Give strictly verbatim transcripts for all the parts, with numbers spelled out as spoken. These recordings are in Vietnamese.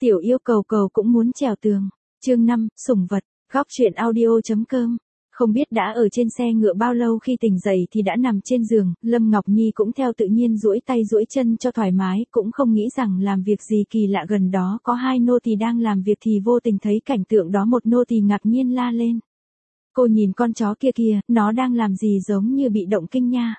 Tiểu yêu cầu cầu cũng muốn trèo tường. Chương năm, sủng vật, góc truyện audio.com. Không biết đã ở trên xe ngựa bao lâu khi tỉnh dậy thì đã nằm trên giường, Lâm Ngọc Nhi cũng theo tự nhiên duỗi tay duỗi chân cho thoải mái, cũng không nghĩ rằng làm việc gì kỳ lạ gần đó có hai nô tỳ đang làm việc thì vô tình thấy cảnh tượng đó, một nô tỳ ngạc nhiên la lên. Cô nhìn con chó kia kìa, nó đang làm gì giống như bị động kinh nha.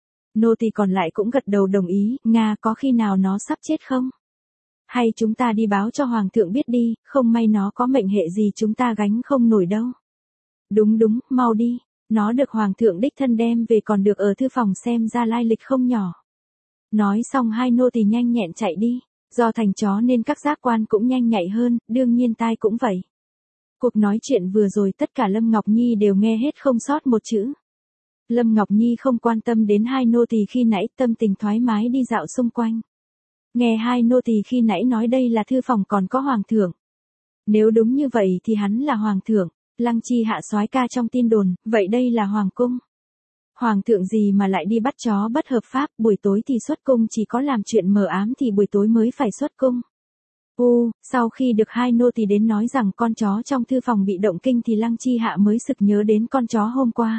Nô tỳ còn lại cũng gật đầu đồng ý, Nga, có khi nào nó sắp chết không? Hay chúng ta đi báo cho Hoàng thượng biết đi, không may nó có mệnh hệ gì chúng ta gánh không nổi đâu. Đúng đúng, mau đi, nó được Hoàng thượng đích thân đem về còn được ở thư phòng xem ra lai lịch không nhỏ. Nói xong hai nô tỳ nhanh nhẹn chạy đi, do thành chó nên các giác quan cũng nhanh nhạy hơn, đương nhiên tai cũng vậy. Cuộc nói chuyện vừa rồi tất cả Lâm Ngọc Nhi đều nghe hết không sót một chữ. Lâm Ngọc Nhi không quan tâm đến hai nô tỳ khi nãy, tâm tình thoải mái đi dạo xung quanh. Nghe hai nô tỳ khi nãy nói đây là thư phòng còn có Hoàng thượng. Nếu đúng như vậy thì hắn là Hoàng thượng, Lăng Chi hạ soái ca trong tin đồn, vậy đây là Hoàng cung. Hoàng thượng gì mà lại đi bắt chó bất hợp pháp, buổi tối thì xuất cung, chỉ có làm chuyện mờ ám thì buổi tối mới phải xuất cung. U, sau khi được hai nô tỳ đến nói rằng con chó trong thư phòng bị động kinh thì Lăng Chi hạ mới sực nhớ đến con chó hôm qua.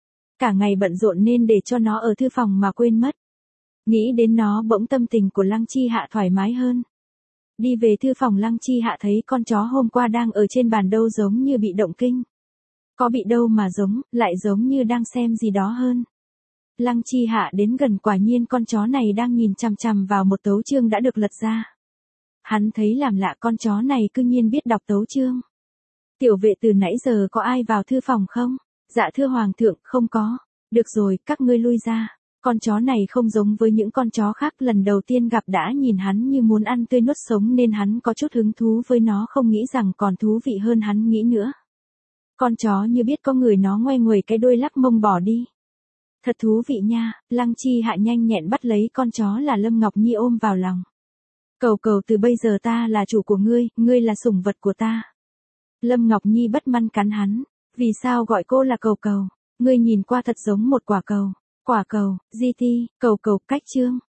Cả ngày bận rộn nên để cho nó ở thư phòng mà quên mất. Nghĩ đến nó bỗng tâm tình của Lăng Chi hạ thoải mái hơn. Đi về thư phòng Lăng Chi hạ thấy con chó hôm qua đang ở trên bàn đâu giống như bị động kinh. Có bị đâu mà giống, lại giống như đang xem gì đó hơn. Lăng Chi hạ đến gần, quả nhiên con chó này đang nhìn chằm chằm vào một tấu chương đã được lật ra. Hắn thấy làm lạ, con chó này cư nhiên biết đọc tấu chương. Tiểu vệ từ nãy giờ có ai vào thư phòng không? Dạ thưa Hoàng thượng, không có. Được rồi, các ngươi lui ra. Con chó này không giống với những con chó khác, lần đầu tiên gặp đã nhìn hắn như muốn ăn tươi nuốt sống nên hắn có chút hứng thú với nó, không nghĩ rằng còn thú vị hơn hắn nghĩ nữa. Con chó như biết có người nó ngoe nguẩy cái đuôi lắc mông bỏ đi. Thật thú vị nha, Lăng Chi hạ nhanh nhẹn bắt lấy con chó là Lâm Ngọc Nhi ôm vào lòng. Cầu cầu, từ bây giờ ta là chủ của ngươi, ngươi là sủng vật của ta. Lâm Ngọc Nhi bất mãn cắn hắn, vì sao gọi cô là cầu cầu, ngươi nhìn qua thật giống một quả cầu. Quả cầu, gi ti, cầu cầu, cách chương.